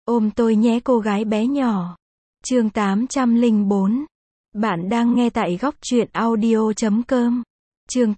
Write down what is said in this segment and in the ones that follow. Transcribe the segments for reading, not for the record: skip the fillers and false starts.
Ôm tôi nhé cô gái bé nhỏ. Chương 804. Bạn đang nghe tại góc truyện audio.com. Chương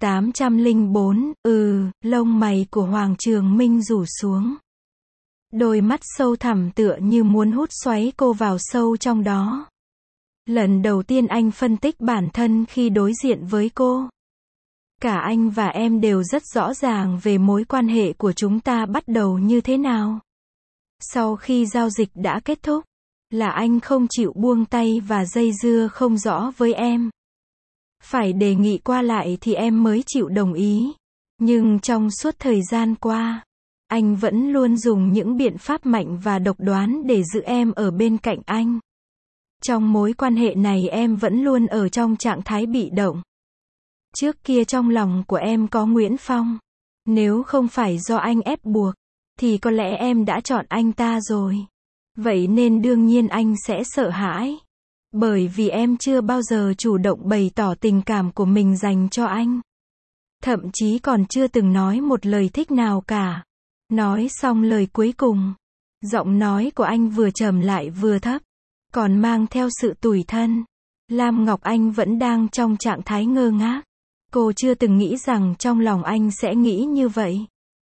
804. Lông mày của Hoàng Trường Minh rủ xuống. Đôi mắt sâu thẳm tựa như muốn hút xoáy cô vào sâu trong đó. Lần đầu tiên anh phân tích bản thân khi đối diện với cô. Cả anh và em đều rất rõ ràng về mối quan hệ của chúng ta bắt đầu như thế nào. Sau khi giao dịch đã kết thúc, là anh không chịu buông tay và dây dưa không rõ với em. Phải đề nghị qua lại thì em mới chịu đồng ý. Nhưng trong suốt thời gian qua, anh vẫn luôn dùng những biện pháp mạnh và độc đoán để giữ em ở bên cạnh anh. Trong mối quan hệ này em vẫn luôn ở trong trạng thái bị động. Trước kia trong lòng của em có Nguyễn Phong. Nếu không phải do anh ép buộc, thì có lẽ em đã chọn anh ta rồi. Vậy nên đương nhiên anh sẽ sợ hãi. Bởi vì em chưa bao giờ chủ động bày tỏ tình cảm của mình dành cho anh. Thậm chí còn chưa từng nói một lời thích nào cả. Nói xong lời cuối cùng, giọng nói của anh vừa trầm lại vừa thấp, còn mang theo sự tủi thân. Lam Ngọc Anh vẫn đang trong trạng thái ngơ ngác. Cô chưa từng nghĩ rằng trong lòng anh sẽ nghĩ như vậy.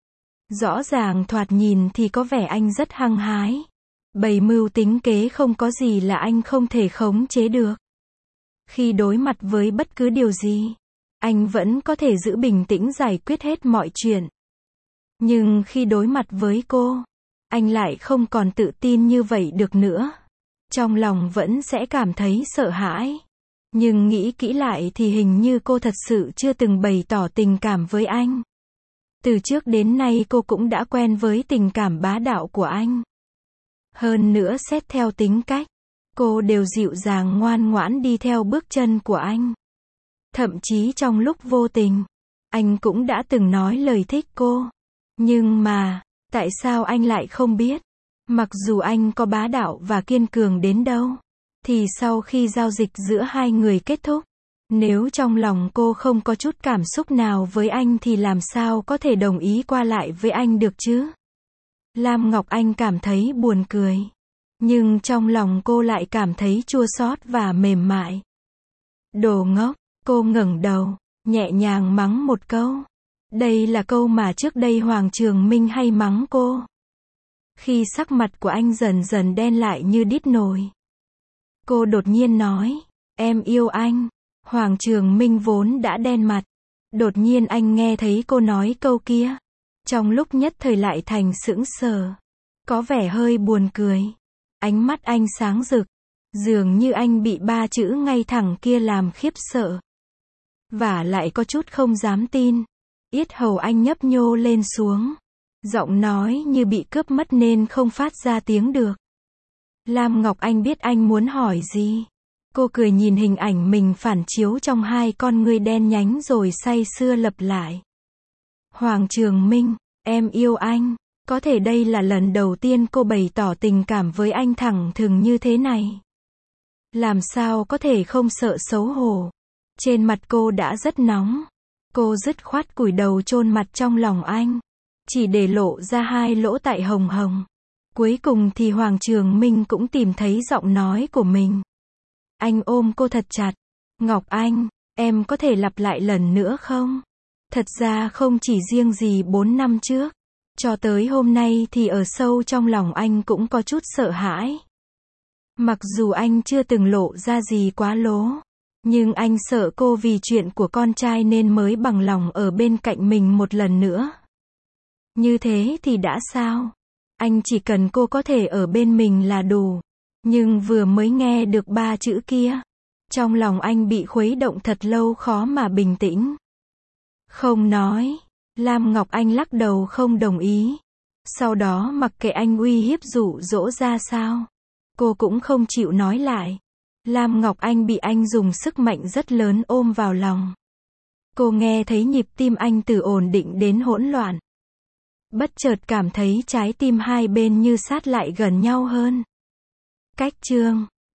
Rõ ràng thoạt nhìn thì có vẻ anh rất hăng hái. Bày mưu tính kế không có gì là anh không thể khống chế được. Khi đối mặt với bất cứ điều gì, anh vẫn có thể giữ bình tĩnh giải quyết hết mọi chuyện. Nhưng khi đối mặt với cô, anh lại không còn tự tin như vậy được nữa. Trong lòng vẫn sẽ cảm thấy sợ hãi. Nhưng nghĩ kỹ lại thì hình như cô thật sự chưa từng bày tỏ tình cảm với anh. Từ trước đến nay cô cũng đã quen với tình cảm bá đạo của anh. Hơn nữa xét theo tính cách, cô đều dịu dàng ngoan ngoãn đi theo bước chân của anh. Thậm chí trong lúc vô tình, anh cũng đã từng nói lời thích cô. Nhưng mà, tại sao anh lại không biết? Mặc dù anh có bá đạo và kiên cường đến đâu, thì sau khi giao dịch giữa hai người kết thúc, nếu trong lòng cô không có chút cảm xúc nào với anh thì làm sao có thể đồng ý qua lại với anh được chứ? Lam Ngọc Anh cảm thấy buồn cười. Nhưng trong lòng cô lại cảm thấy chua xót và mềm mại. Đồ ngốc, cô ngẩng đầu, nhẹ nhàng mắng một câu. Đây là câu mà trước đây Hoàng Trường Minh hay mắng cô. Khi sắc mặt của anh dần dần đen lại như đít nồi, cô đột nhiên nói, em yêu anh. Hoàng Trường Minh vốn đã đen mặt. Đột nhiên anh nghe thấy cô nói câu kia. Trong lúc nhất thời lại thành sững sờ. Có vẻ hơi buồn cười. Ánh mắt anh sáng rực. Dường như anh bị ba chữ ngay thẳng kia làm khiếp sợ. Và lại có chút không dám tin. Yết hầu anh nhấp nhô lên xuống. Giọng nói như bị cướp mất nên không phát ra tiếng được. Lam Ngọc Anh biết anh muốn hỏi gì. Cô cười nhìn hình ảnh mình phản chiếu trong hai con ngươi đen nhánh rồi say sưa lặp lại. Hoàng Trường Minh, em yêu anh. Có thể đây là lần đầu tiên cô bày tỏ tình cảm với anh thẳng thừng như thế này. Làm sao có thể không sợ xấu hổ. Trên mặt cô đã rất nóng. Cô dứt khoát cúi đầu chôn mặt trong lòng anh. Chỉ để lộ ra hai lỗ tai hồng hồng. Cuối cùng thì Hoàng Trường Minh cũng tìm thấy giọng nói của mình. Anh ôm cô thật chặt. Ngọc Anh, em có thể lặp lại lần nữa không? Thật ra không chỉ riêng gì 4 năm trước. Cho tới hôm nay thì ở sâu trong lòng anh cũng có chút sợ hãi. Mặc dù anh chưa từng lộ ra gì quá lố. Nhưng anh sợ cô vì chuyện của con trai nên mới bằng lòng ở bên cạnh mình một lần nữa. Như thế thì đã sao? Anh chỉ cần cô có thể ở bên mình là đủ. Nhưng vừa mới nghe được ba chữ kia, trong lòng anh bị khuấy động thật lâu khó mà bình tĩnh. Không nói. Lam Ngọc Anh lắc đầu không đồng ý. Sau đó mặc kệ anh uy hiếp dụ dỗ ra sao, cô cũng không chịu nói lại. Lam Ngọc Anh bị anh dùng sức mạnh rất lớn ôm vào lòng. Cô nghe thấy nhịp tim anh từ ổn định đến hỗn loạn. Bất chợt cảm thấy trái tim hai bên như sát lại gần nhau hơn. Cách chương